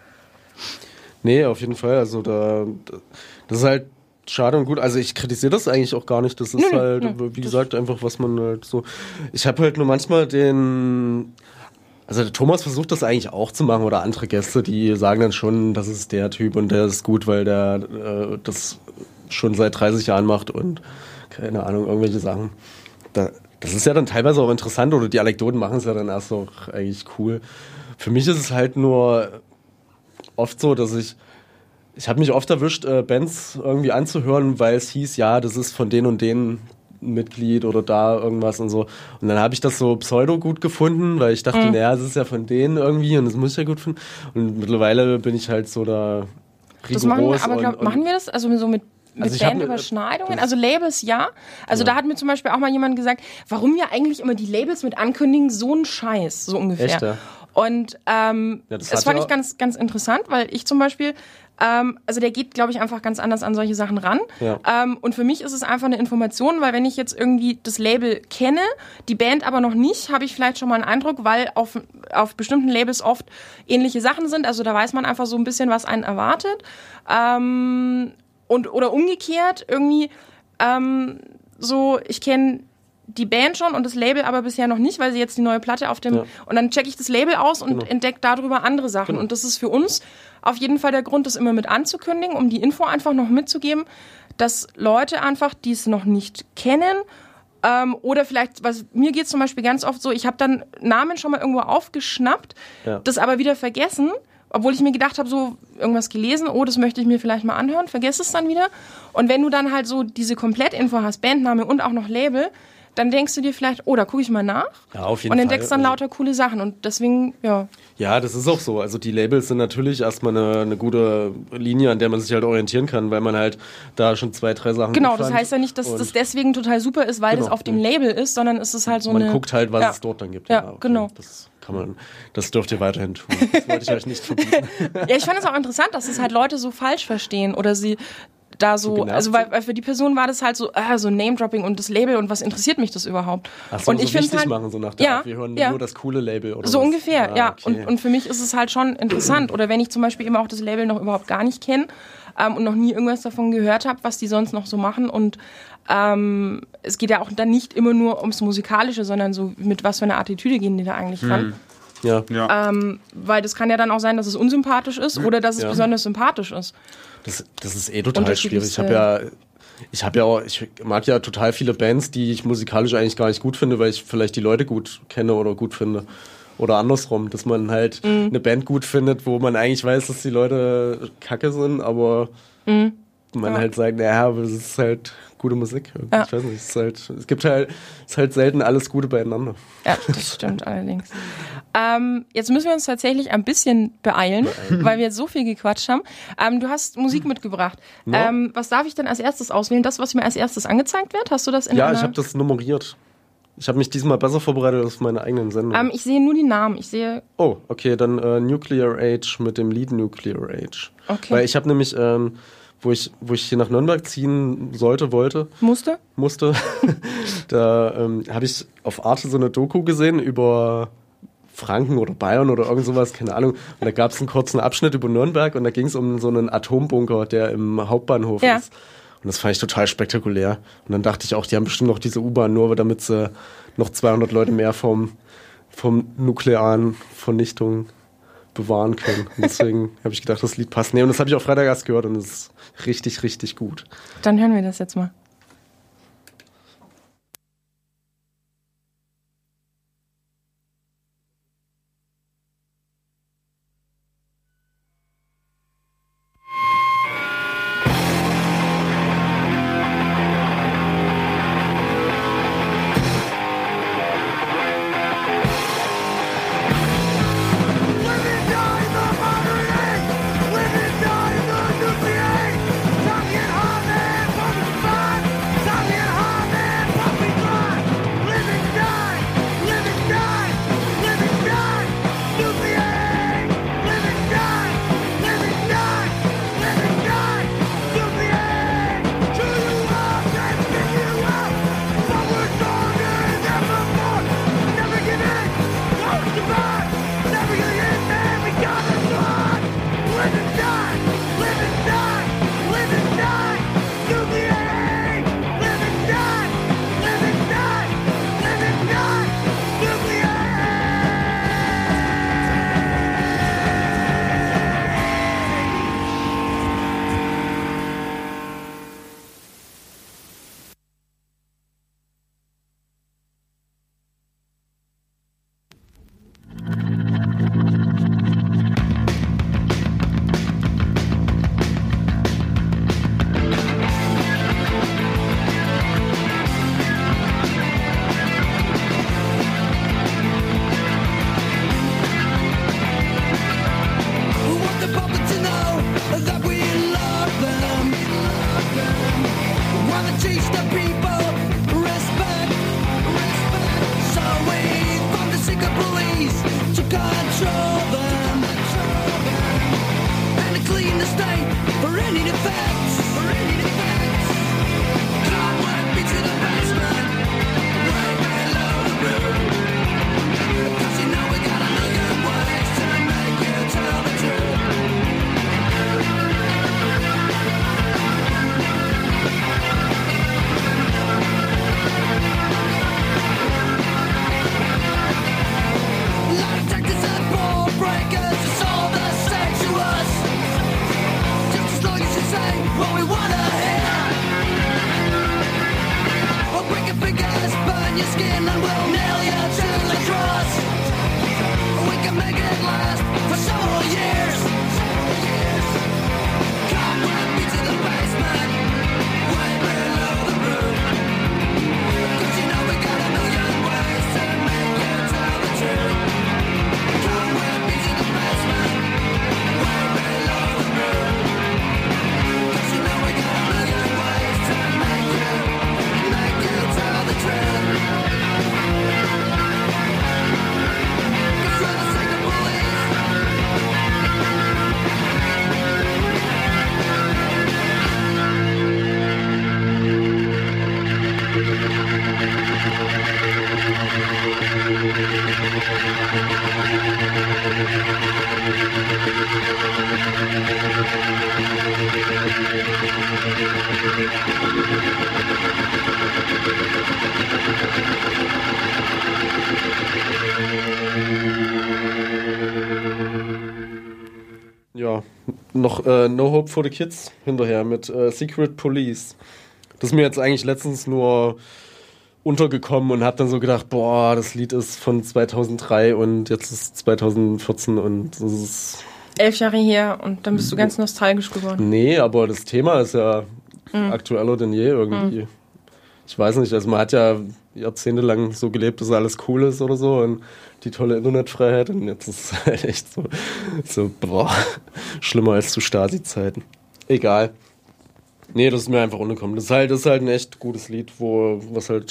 Nee, auf jeden Fall. Also da, das ist halt schade und gut. Also ich kritisiere das eigentlich auch gar nicht. Das ist Nö, halt, nö, wie gesagt, einfach was man halt so. Ich habe halt nur manchmal den. Also der Thomas versucht das eigentlich auch zu machen oder andere Gäste, die sagen dann schon, das ist der Typ und der ist gut, weil der äh, das schon seit dreißig Jahren macht und keine Ahnung, irgendwelche Sachen. Da, das ist ja dann teilweise auch interessant oder die Anekdoten machen es ja dann erst auch eigentlich cool. Für mich ist es halt nur oft so, dass ich ich habe mich oft erwischt, äh, Bands irgendwie anzuhören, weil es hieß, ja, das ist von den und den Mitglied oder da irgendwas und so. Und dann habe ich das so pseudo gut gefunden, weil ich dachte, Mhm. naja, es ist ja von denen irgendwie und das muss ich ja gut finden. Und mittlerweile bin ich halt so da rigoros. Das machen wir, aber und, glaub, und machen wir das also so mit, mit Also ich hab- Bandüberschneidungen? Also Labels ja. Also Ja. da hat mir zum Beispiel auch mal jemand gesagt, warum ja eigentlich immer die Labels mit ankündigen, so ein Scheiß, so ungefähr. Echt, ja? Und ähm, Ja, das das hat fand ja- ich ganz, ganz interessant, weil ich zum Beispiel, ähm, also der geht, glaube ich, einfach ganz anders an solche Sachen ran. Ja. Ähm, und für mich ist es einfach eine Information, weil wenn ich jetzt irgendwie das Label kenne, die Band aber noch nicht, habe ich vielleicht schon mal einen Eindruck, weil auf, auf bestimmten Labels oft ähnliche Sachen sind. Also da weiß man einfach so ein bisschen, was einen erwartet. Ähm, und, oder umgekehrt irgendwie ähm, so, ich kenne die Band schon und das Label aber bisher noch nicht, weil sie jetzt die neue Platte auf dem... Ja. Und dann checke ich das Label aus und Genau. entdecke darüber andere Sachen. Genau. Und das ist für uns auf jeden Fall der Grund, das immer mit anzukündigen, um die Info einfach noch mitzugeben, dass Leute einfach, die es noch nicht kennen, ähm, oder vielleicht, was mir geht zum Beispiel ganz oft so, ich habe dann Namen schon mal irgendwo aufgeschnappt, Ja. das aber wieder vergessen, obwohl ich mir gedacht habe, so irgendwas gelesen, oh, das möchte ich mir vielleicht mal anhören, vergesse es dann wieder. Und wenn du dann halt so diese Komplettinfo hast, Bandname und auch noch Label, dann denkst du dir vielleicht, oh, da gucke ich mal nach. Ja, auf jeden und Fall. entdeckst dann Also- lauter coole Sachen. Und deswegen, ja. Ja, das ist auch so. Also die Labels sind natürlich erstmal eine, eine gute Linie, an der man sich halt orientieren kann, weil man halt da schon zwei, drei Sachen Genau, gut das fand. heißt ja nicht, dass Und das deswegen total super ist, weil Genau, das auf dem ja. Label ist, sondern es ist halt so man eine... guckt halt, was ja. es dort dann gibt. Ja, okay. genau. Das kann man, das dürft ihr weiterhin tun. Das wollte ich euch nicht verbieten. Ja, ich fand es auch interessant, dass es halt Leute so falsch verstehen oder sie da so, genervt also weil, weil für die Person war das halt so, ah, so Name-Dropping und das Label und was interessiert mich das überhaupt? Ach so, und ich so find's wichtig halt, machen, so nach der ja, Art, wir hören ja. nur das coole Label oder So was. ungefähr, Ah, ja. okay. Und, und für mich ist es halt schon interessant. Oder wenn ich zum Beispiel eben auch das Label noch überhaupt gar nicht kenne ähm, und noch nie irgendwas davon gehört habe, was die sonst noch so machen. Und ähm, es geht ja auch dann nicht immer nur ums Musikalische, sondern so mit was für eine Attitüde gehen die da eigentlich ran. ja. Ja. Ähm, weil das kann ja dann auch sein, dass es unsympathisch ist oder dass es Ja. besonders sympathisch ist. Das, das ist eh total schwierig. Ich Unterschiedlichste- habe ja, ich habe ja auch, ich mag ja total viele Bands, die ich musikalisch eigentlich gar nicht gut finde, weil ich vielleicht die Leute gut kenne oder gut finde. Oder andersrum, dass man halt Mhm. eine Band gut findet, wo man eigentlich weiß, dass die Leute kacke sind, aber man Ja. halt sagt, naja, aber es ist halt gute Musik. Ja. Ich weiß nicht, es ist halt, es gibt halt, es ist halt selten alles Gute beieinander. Ja, das stimmt allerdings. Ähm, jetzt müssen wir uns tatsächlich ein bisschen beeilen, weil wir jetzt so viel gequatscht haben. Ähm, du hast Musik mitgebracht. Ja. Ähm, was darf ich denn als erstes auswählen? Das, was mir als erstes angezeigt wird? Hast du das in Ja, einer... ich habe das nummeriert. Ich habe mich diesmal besser vorbereitet als meine eigenen Sendungen. Ähm, ich sehe nur die Namen. Ich sehe... Oh, okay, dann äh, Nuclear Age mit dem Lied Nuclear Age. Okay. Weil ich habe nämlich, ähm, wo ich, wo ich hier nach Nürnberg ziehen sollte, wollte, Musste? musste, da ähm, habe ich auf Arte so eine Doku gesehen über Franken oder Bayern oder irgend sowas, keine Ahnung. Und da gab es einen kurzen Abschnitt über Nürnberg und da ging es um so einen Atombunker, der im Hauptbahnhof Ja. ist. Und das fand ich total spektakulär. Und dann dachte ich auch, die haben bestimmt noch diese U-Bahn, nur damit sie noch zweihundert Leute mehr vom, vom nuklearen Vernichtung bewahren können. Und deswegen habe ich gedacht, das Lied passt. Nee, und das habe ich auch Freitag erst gehört und es ist richtig, richtig gut. Dann hören wir das jetzt mal. Women die in the modern age. Women die in the nuclear age. Talking hard and from the spot. Ja, noch äh, No Hope for the Kids hinterher mit äh, Secret Police. Das ist mir jetzt eigentlich letztens nur untergekommen und hab dann so gedacht, boah, das Lied ist von zweitausenddrei und jetzt ist zwanzig vierzehn und das ist... Elf Jahre her und dann bist du ganz nostalgisch geworden. Nee, aber das Thema ist ja mhm. aktueller denn je irgendwie. Mhm. Ich weiß nicht, also man hat ja jahrzehntelang so gelebt, dass alles cool ist oder so und die tolle Internetfreiheit und jetzt ist es halt echt so, so boah, schlimmer als zu Stasi-Zeiten. Egal. Nee, das ist mir einfach untergekommen. Das ist halt, das ist halt ein echt gutes Lied, wo was halt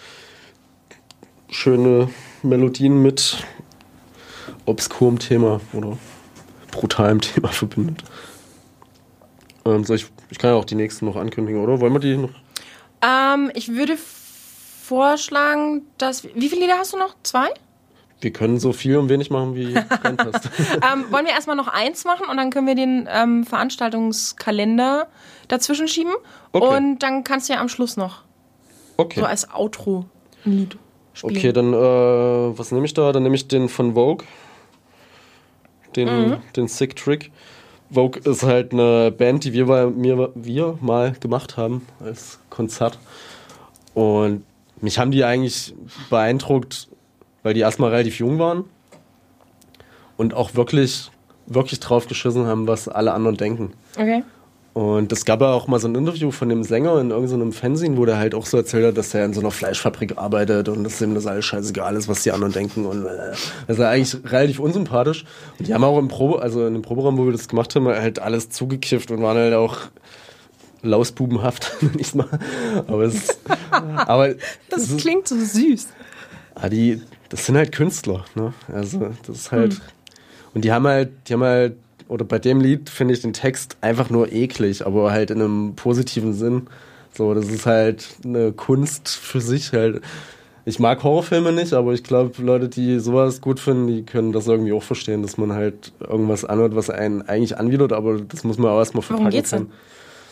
schöne Melodien mit obskurem Thema oder brutalem Thema verbindet. Ähm, soll ich, ich kann ja auch die nächsten noch ankündigen, oder? Wollen wir die noch? Ähm, ich würde vorschlagen, dass... Wie viele Lieder hast du noch? Zwei? Wir können so viel und wenig machen, wie reinpasst. ähm, wollen wir erstmal noch eins machen und dann können wir den ähm, Veranstaltungskalender dazwischen schieben. Okay. Und dann kannst du ja am Schluss noch Okay. so als Outro ein Lied spielen. Okay, dann, äh, was nehme ich da? Dann nehme ich den von Vogue. Den, Mhm. den Sick Trick. Vogue ist halt eine Band, die wir, bei mir, wir mal gemacht haben als Konzert. Und mich haben die eigentlich beeindruckt, weil die erstmal relativ jung waren und auch wirklich, wirklich drauf geschissen haben, was alle anderen denken. Okay. Und es gab ja auch mal so ein Interview von dem Sänger in irgendeinem Fernsehen, wo der halt auch so erzählt hat, dass er in so einer Fleischfabrik arbeitet und dass ihm das alles scheißegal ist, was die anderen denken. Und äh, das ist eigentlich relativ unsympathisch. Und die haben auch im Probe, also in dem Proberaum, wo wir das gemacht haben, halt alles zugekifft und waren halt auch lausbubenhaft, nenn ich's mal. Aber es aber Das es ist, klingt so süß. ah, die, das sind halt Künstler, ne? Also das ist halt hm. und die haben halt, die haben halt oder bei dem Lied finde ich den Text einfach nur eklig, aber halt in einem positiven Sinn. So, das ist halt eine Kunst für sich halt. Ich mag Horrorfilme nicht, aber ich glaube, Leute, die sowas gut finden, die können das irgendwie auch verstehen, dass man halt irgendwas anhört, was einen eigentlich anwidert, aber das muss man auch erstmal verpacken. Worum geht's denn?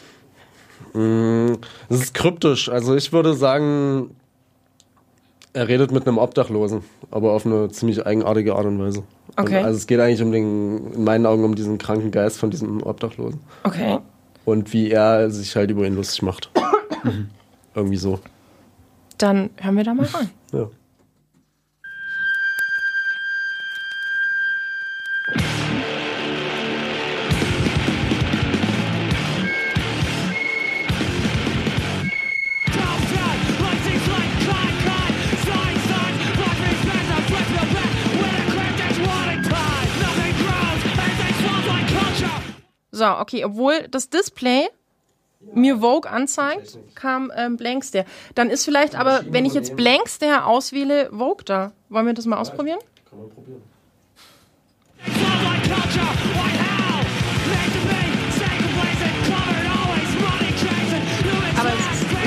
Mm, das ist kryptisch. Also ich würde sagen, er redet mit einem Obdachlosen, aber auf eine ziemlich eigenartige Art und Weise. Okay. Und also es geht eigentlich um den, in meinen Augen um diesen kranken Geist von diesem Obdachlosen. Okay. Und wie er sich halt über ihn lustig macht. Irgendwie so. Dann hören wir da mal rein. Ja. So, okay, obwohl das Display mir Vogue anzeigt, kam ähm, Blankstare. Dann ist vielleicht aber, wenn ich jetzt Blankstare auswähle, Vogue da. Wollen wir das mal ausprobieren? Kann man probieren. Aber es ist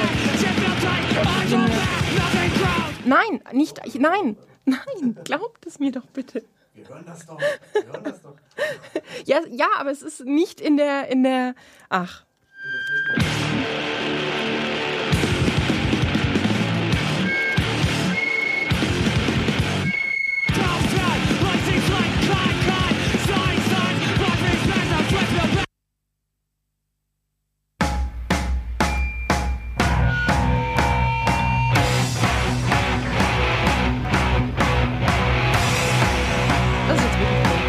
Nein, nicht, ich, nein, nein, glaubt es mir doch bitte. Wir hören das doch. Wir hören das doch. Ja, ja, aber es ist nicht in der, in der, ach. Das ist jetzt wirklich cool.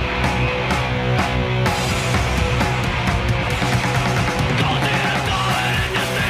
Go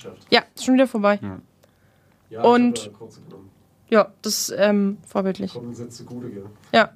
Geschäft. Ja, ist schon wieder vorbei. Ja. Ja, Und- ich hab, äh, kurze genommen. Ja, das ist ähm, vorbildlich. Kommen uns jetzt zugute, gell? Ja.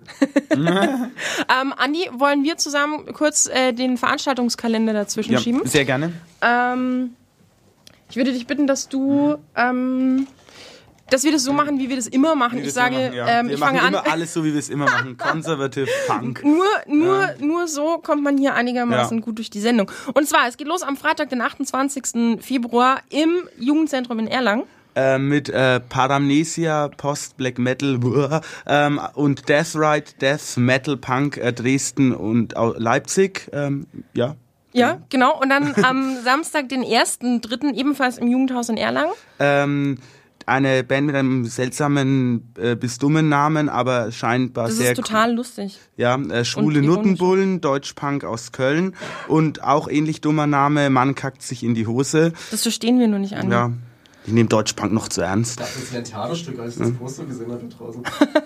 ähm, Andi, wollen wir zusammen kurz äh, den Veranstaltungskalender dazwischen Ja, schieben? sehr gerne. Ähm, ich würde dich bitten, dass du, ähm, dass wir das so machen, wie wir das immer machen. Wie Ich wir sage, das immer machen, ja. ähm, wir ich machen fange an. immer alles so, wie wir es immer machen. Konservativ, Punk. Nur, nur, nur so kommt man hier einigermaßen Ja. gut durch die Sendung. Und zwar, es geht los am Freitag, den achtundzwanzigsten Februar im Jugendzentrum in Erlangen. Äh, mit äh, Paramnesia, Post, Black Metal buah, ähm, und Death Ride, Death Metal, Punk, äh, Dresden und au- Leipzig. Ähm, ja. Ja, genau. Und dann am Samstag, den ersten dritten ebenfalls im Jugendhaus in Erlangen. Ähm, eine Band mit einem seltsamen äh, bis dummen Namen, aber scheinbar Das sehr ist total lustig. Ja, äh, Schwule Und ironisch. Nuttenbullen, Deutschpunk aus Köln und auch ähnlich dummer Name, Mann kackt sich in die Hose. Das verstehen wir nur nicht an. Ja, ich nehme Deutschpunk noch zu ernst. Das ist ein Theaterstück, als ich das Poster gesehen habe hier draußen.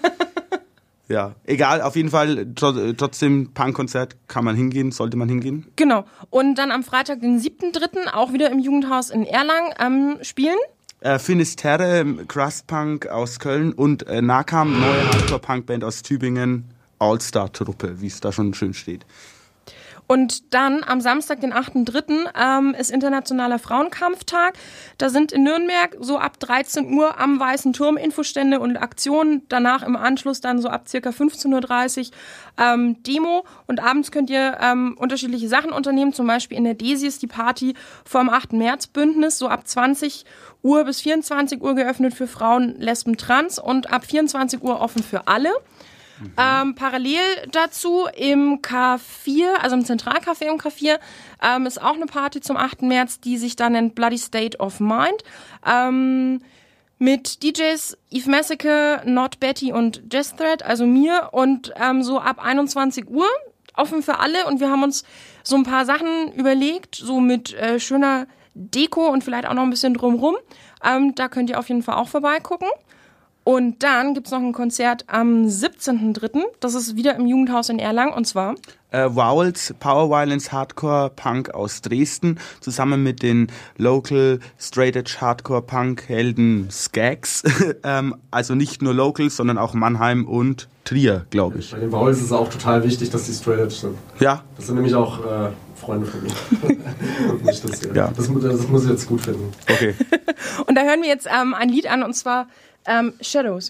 Ja, egal, auf jeden Fall tro- trotzdem Punkkonzert kann man hingehen, sollte man hingehen. Genau. Und dann am Freitag, den siebten dritten auch wieder im Jugendhaus in Erlangen ähm, spielen. Äh, Finisterre, Crustpunk aus Köln und äh, Nakam, neue Hardcore-Punk-Band aus Tübingen, All-Star-Truppe, wie es da schon schön steht. Und dann am Samstag, den achten dritten Ähm, ist Internationaler Frauenkampftag. Da sind in Nürnberg so ab dreizehn Uhr am Weißen Turm Infostände und Aktionen. Danach im Anschluss dann so ab circa fünfzehn Uhr dreißig ähm, Demo. Und abends könnt ihr ähm, unterschiedliche Sachen unternehmen. Zum Beispiel in der Desi ist die Party vom achten März Bündnis. So ab zwanzig Uhr bis vierundzwanzig Uhr geöffnet für Frauen, Lesben, Trans. Und ab vierundzwanzig Uhr offen für alle. Ähm, parallel dazu im K vier, also im Zentralcafé im K vier, ähm, ist auch eine Party zum achten März, die sich da nennt Bloody State of Mind. Ähm, mit D Js Eve Massacre, Not Betty und Jazz Thread, also mir. Und ähm, so ab einundzwanzig Uhr offen für alle. Und wir haben uns so ein paar Sachen überlegt, so mit äh, schöner Deko und vielleicht auch noch ein bisschen drumrum. Ähm, da könnt ihr auf jeden Fall auch vorbeigucken. Und dann gibt's noch ein Konzert am siebzehnten dritten Das ist wieder im Jugendhaus in Erlangen. Und zwar Äh, Vowels, Power Violence, Hardcore Punk aus Dresden, zusammen mit den Local Straight Edge Hardcore Punk Helden Skags. ähm, also nicht nur Local, sondern auch Mannheim und Trier, glaube ich. Bei den Vowels ist es auch total wichtig, dass die straight edge sind. Ja, Das sind nämlich auch äh, Freunde von mir. Und nicht das, Ja. das, mu- das muss ich jetzt gut finden. okay. Und da hören wir jetzt ähm, ein Lied an, und zwar ähm, Shadows.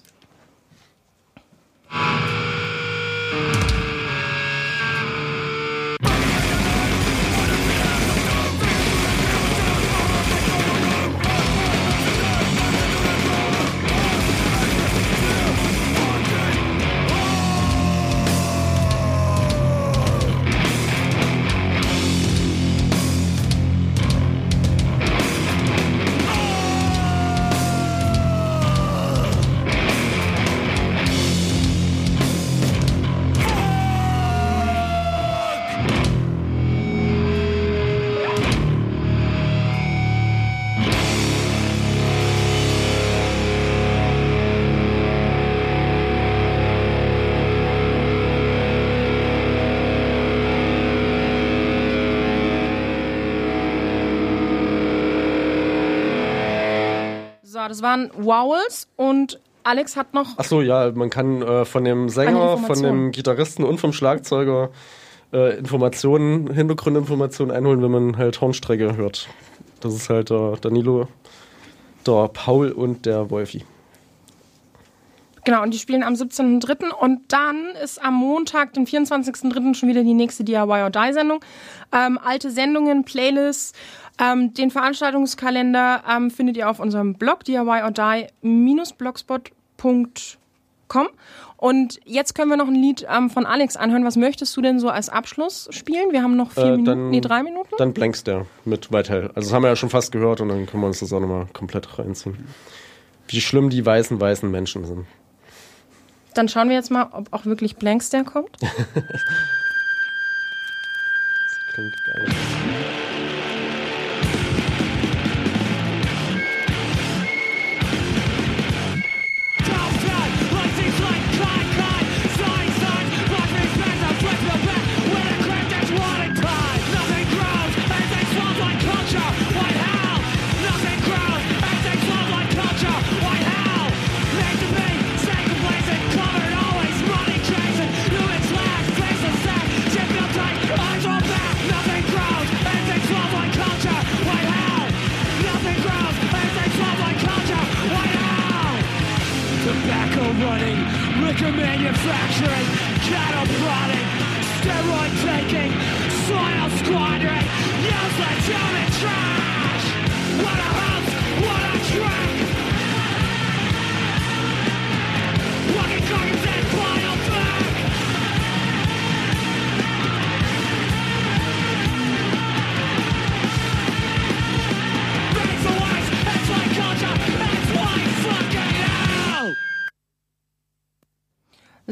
So, das waren Vowels, und Alex hat noch... Ach so, ja, man kann äh, von dem Eine Sänger, von Information. dem Gitarristen und vom Schlagzeuger äh, Informationen, Hintergrundinformationen einholen, wenn man halt Hornstrecke hört. Das ist halt der Danilo, der Paul und der Wolfi. Genau, und die spielen am siebzehnten dritten Und dann ist am Montag, den vierundzwanzigsten dritten schon wieder die nächste D I Y or Die Sendung. Ähm, alte Sendungen, Playlists, ähm, den Veranstaltungskalender ähm, findet ihr auf unserem Blog D I Y or Die Bindestrich blogspot punkt com. Und jetzt können wir noch ein Lied ähm, von Alex anhören. Was möchtest du denn so als Abschluss spielen? Wir haben noch vier Äh, Minuten, dann- nee, drei Minuten. Dann Blanks der mit Whitehell. Also das haben wir ja schon fast gehört und dann können wir uns das auch nochmal komplett reinziehen. Wie schlimm die weißen, weißen Menschen sind. Dann schauen wir jetzt mal, ob auch wirklich Blanks der kommt. Klingt geil. Nothing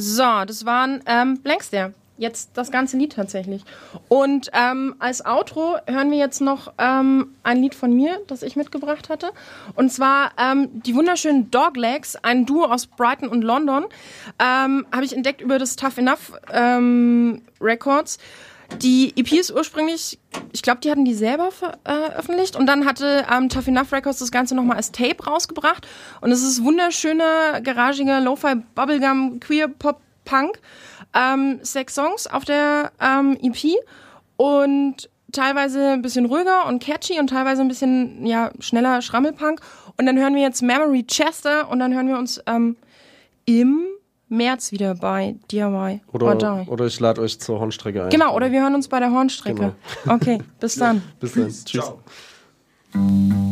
So, das waren ähm, Blank Stare. Jetzt das ganze Lied tatsächlich. Und ähm, als Outro hören wir jetzt noch ähm, ein Lied von mir, das ich mitgebracht hatte. Und zwar ähm, die wunderschönen Doglegs, ein Duo aus Brighton und London, ähm, habe ich entdeckt über das Tough Enough ähm, Records. Die E P ist ursprünglich, ich glaube, die hatten die selber veröffentlicht und dann hatte ähm, Tough Enough Records das Ganze nochmal als Tape rausgebracht und es ist wunderschöner, garagiger Lo-Fi, Bubblegum, Queer, Pop, Punk. Ähm, sechs Songs auf der ähm, E P und teilweise ein bisschen ruhiger und catchy und teilweise ein bisschen ja schneller Schrammelpunk. Und dann hören wir jetzt Memory Chester und dann hören wir uns ähm, im März wieder bei D I Y Oder, or Die. oder ich lade euch zur Hornstrecke ein. Genau, oder wir hören uns bei der Hornstrecke. Genau. Okay, bis dann. Bis dann. Tschüss. Ciao.